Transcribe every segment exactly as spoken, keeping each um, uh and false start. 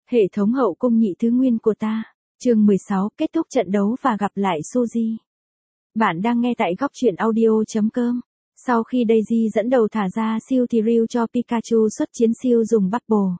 Hệ thống hậu cung nhị thứ nguyên của ta. Chương mười sáu, kết thúc trận đấu và gặp lại Suzy. Bạn đang nghe tại góc truyện audio chấm com. Sau khi Daisy dẫn đầu thả ra siêu thì Ryu cho Pikachu xuất chiến siêu dùng Bubble.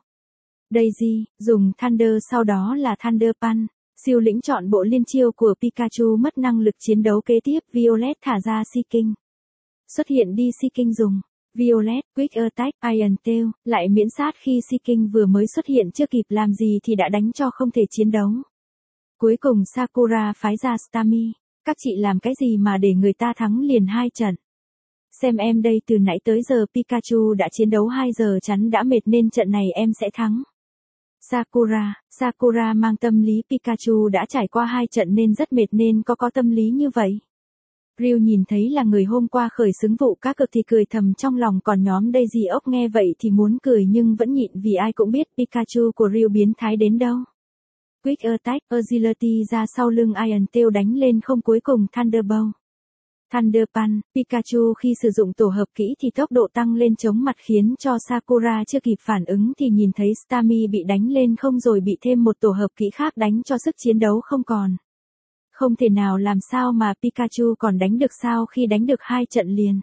Daisy, dùng Thunder sau đó là Thunder Punch. Siêu lĩnh chọn bộ liên chiêu của Pikachu mất năng lực chiến đấu kế tiếp Violet thả ra Seeking. Xuất hiện đi Seeking dùng. Violet, Quick Attack, Iron Tail, lại miễn sát khi Seeking vừa mới xuất hiện chưa kịp làm gì thì đã đánh cho không thể chiến đấu. Cuối cùng Sakura phái ra Starmie. Các chị làm cái gì mà để người ta thắng liền hai trận. Xem em đây, từ nãy tới giờ Pikachu đã chiến đấu hai giờ chắn đã mệt nên trận này em sẽ thắng. Sakura, Sakura mang tâm lý Pikachu đã trải qua hai trận nên rất mệt nên có có tâm lý như vậy. Ryu nhìn thấy là người hôm qua khởi xướng vụ cá cược thì cười thầm trong lòng, còn nhóm Daisy ốc nghe vậy thì muốn cười nhưng vẫn nhịn vì ai cũng biết Pikachu của Ryu biến thái đến đâu. Quick Attack, Agility ra sau lưng Iron Tail đánh lên không, cuối cùng Thunderbolt. Thunder Punch, Pikachu khi sử dụng tổ hợp kỹ thì tốc độ tăng lên chóng mặt khiến cho Sakura chưa kịp phản ứng thì nhìn thấy Starmie bị đánh lên không rồi bị thêm một tổ hợp kỹ khác đánh cho sức chiến đấu không còn. Không thể nào, làm sao mà Pikachu còn đánh được sao khi đánh được hai trận liền.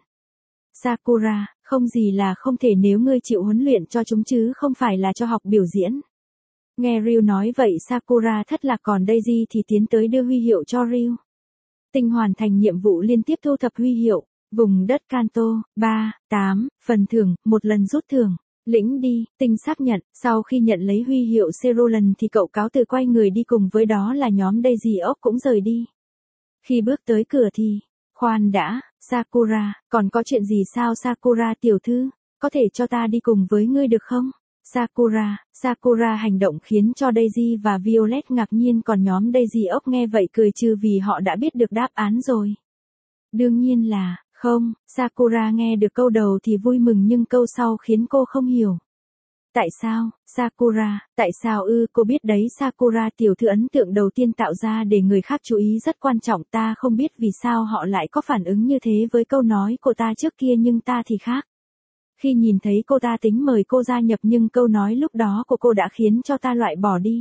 Sakura, không gì là không thể nếu ngươi chịu huấn luyện cho chúng chứ không phải là cho học biểu diễn. Nghe Ryu nói vậy Sakura thất lạc, còn Daisy thì tiến tới đưa huy hiệu cho Ryu. Tinh hoàn thành nhiệm vụ liên tiếp thu thập huy hiệu, vùng đất Kanto, ba, tám, phần thưởng, một lần rút thưởng. Lĩnh đi, Tinh xác nhận, sau khi nhận lấy huy hiệu Cerulean thì cậu cáo từ quay người đi, cùng với đó là nhóm Daisy ốc cũng rời đi. Khi bước tới cửa thì, khoan đã, Sakura, còn có chuyện gì sao Sakura tiểu thư, có thể cho ta đi cùng với ngươi được không? Sakura, Sakura hành động khiến cho Daisy và Violet ngạc nhiên, còn nhóm Daisy ốc nghe vậy cười trừ vì họ đã biết được đáp án rồi. Đương nhiên là, không, Sakura nghe được câu đầu thì vui mừng nhưng câu sau khiến cô không hiểu. Tại sao, Sakura, tại sao ư? Cô biết đấy Sakura tiểu thư, ấn tượng đầu tiên tạo ra để người khác chú ý rất quan trọng, ta không biết vì sao họ lại có phản ứng như thế với câu nói của ta trước kia nhưng ta thì khác. Khi nhìn thấy cô ta tính mời cô gia nhập nhưng câu nói lúc đó của cô đã khiến cho ta loại bỏ đi.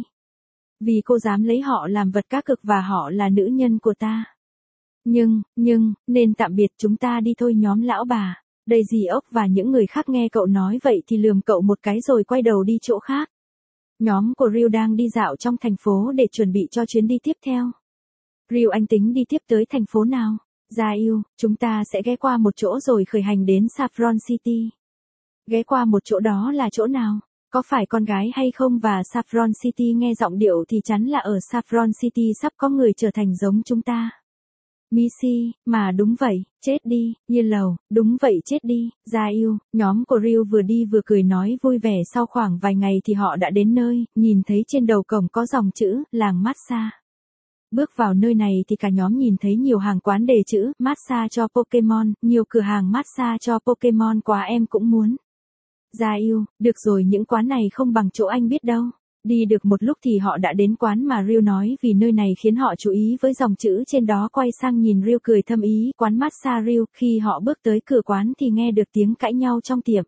Vì cô dám lấy họ làm vật cá cược và họ là nữ nhân của ta. Nhưng, nhưng, nên tạm biệt, chúng ta đi thôi nhóm lão bà. Daisy ốc và những người khác nghe cậu nói vậy thì lườm cậu một cái rồi quay đầu đi chỗ khác. Nhóm của Ryu đang đi dạo trong thành phố để chuẩn bị cho chuyến đi tiếp theo. Ryu, anh tính đi tiếp tới thành phố nào? Gia yêu, chúng ta sẽ ghé qua một chỗ rồi khởi hành đến Saffron City. Ghé qua một chỗ đó là chỗ nào? Có phải con gái hay không? Và Saffron City nghe giọng điệu thì chắn là ở Saffron City sắp có người trở thành giống chúng ta. Missy, mà đúng vậy, chết đi, Yellow, đúng vậy chết đi, Gia yêu, nhóm của Ryu vừa đi vừa cười nói vui vẻ. Sau khoảng vài ngày thì họ đã đến nơi, nhìn thấy trên đầu cổng có dòng chữ, làng massage. Bước vào nơi này thì cả nhóm nhìn thấy nhiều hàng quán đề chữ, massage cho Pokemon, nhiều cửa hàng massage cho Pokemon quá em cũng muốn. Gia yêu, được rồi, những quán này không bằng chỗ anh biết đâu. Đi được một lúc thì họ đã đến quán mà Ryu nói vì nơi này khiến họ chú ý với dòng chữ trên đó. Quay sang nhìn Ryu cười thâm ý, quán massage Ryu. Khi họ bước tới cửa quán thì nghe được tiếng cãi nhau trong tiệm.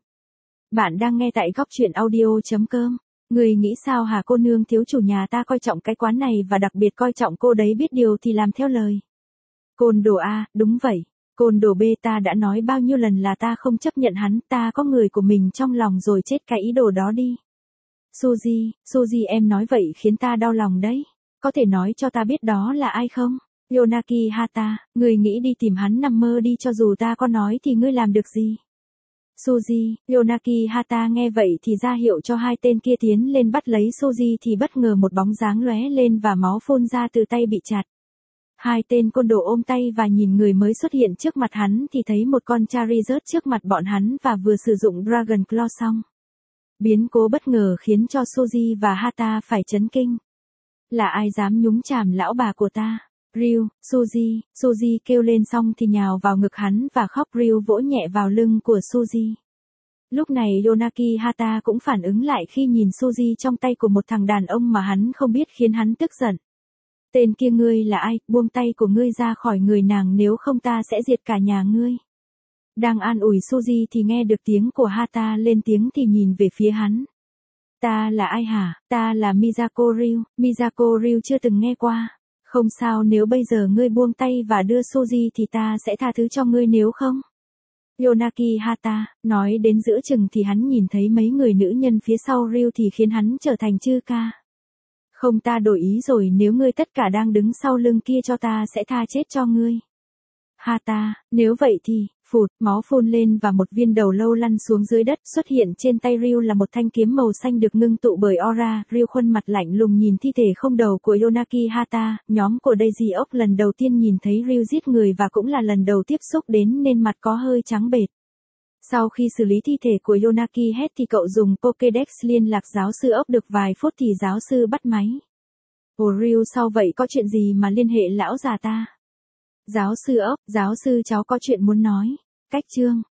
Bạn đang nghe tại góc truyện audio chấm com. Người nghĩ sao hả cô nương, thiếu chủ nhà ta coi trọng cái quán này và đặc biệt coi trọng cô đấy, biết điều thì làm theo lời. Côn đồ A, đúng vậy. Côn đồ B, ta đã nói bao nhiêu lần là ta không chấp nhận hắn, ta có người của mình trong lòng rồi, chết cái ý đồ đó đi. Suzy, Suzy em nói vậy khiến ta đau lòng đấy. Có thể nói cho ta biết đó là ai không? Yonaki Hata, người nghĩ đi tìm hắn nằm mơ đi, cho dù ta có nói thì ngươi làm được gì? Suzy, Yonaki Hata nghe vậy thì ra hiệu cho hai tên kia tiến lên bắt lấy Suzy thì bất ngờ một bóng dáng lóe lên và máu phun ra từ tay bị chặt. Hai tên côn đồ ôm tay và nhìn người mới xuất hiện trước mặt hắn thì thấy một con Charizard trước mặt bọn hắn và vừa sử dụng Dragon Claw xong. Biến cố bất ngờ khiến cho Suzy và Hata phải chấn kinh. Là ai dám nhúng chàm lão bà của ta? Ryu, Suzy, Suzy kêu lên xong thì nhào vào ngực hắn và khóc. Ryu vỗ nhẹ vào lưng của Suzy. Lúc này Yonaki Hata cũng phản ứng lại khi nhìn Suzy trong tay của một thằng đàn ông mà hắn không biết khiến hắn tức giận. Tên kia, ngươi là ai? Buông tay của ngươi ra khỏi người nàng nếu không ta sẽ diệt cả nhà ngươi. Đang an ủi Suzy thì nghe được tiếng của Hata lên tiếng thì nhìn về phía hắn. Ta là ai hả? Ta là Miyako Ryu. Miyako Ryu chưa từng nghe qua. Không sao, nếu bây giờ ngươi buông tay và đưa Suzy thì ta sẽ tha thứ cho ngươi, nếu không. Yonaki Hata, nói đến giữa chừng thì hắn nhìn thấy mấy người nữ nhân phía sau Ryu thì khiến hắn trở thành chư ca. Không, ta đổi ý rồi, nếu ngươi tất cả đang đứng sau lưng kia cho ta sẽ tha chết cho ngươi. Hata, nếu vậy thì, phụt, máu phun lên và một viên đầu lâu lăn xuống dưới đất, xuất hiện trên tay Ryu là một thanh kiếm màu xanh được ngưng tụ bởi aura. Ryu khuôn mặt lạnh lùng nhìn thi thể không đầu của Yonaki Hata. Nhóm của Daisy Oak lần đầu tiên nhìn thấy Ryu giết người và cũng là lần đầu tiếp xúc đến nên mặt có hơi trắng bệch. Sau khi xử lý thi thể của Yonaki hết thì cậu dùng Pokédex liên lạc giáo sư Oak được vài phút thì giáo sư bắt máy. Ồ Ryu, sao vậy, có chuyện gì mà liên hệ lão già ta? Giáo sư Oak, giáo sư cháu có chuyện muốn nói. Cách chương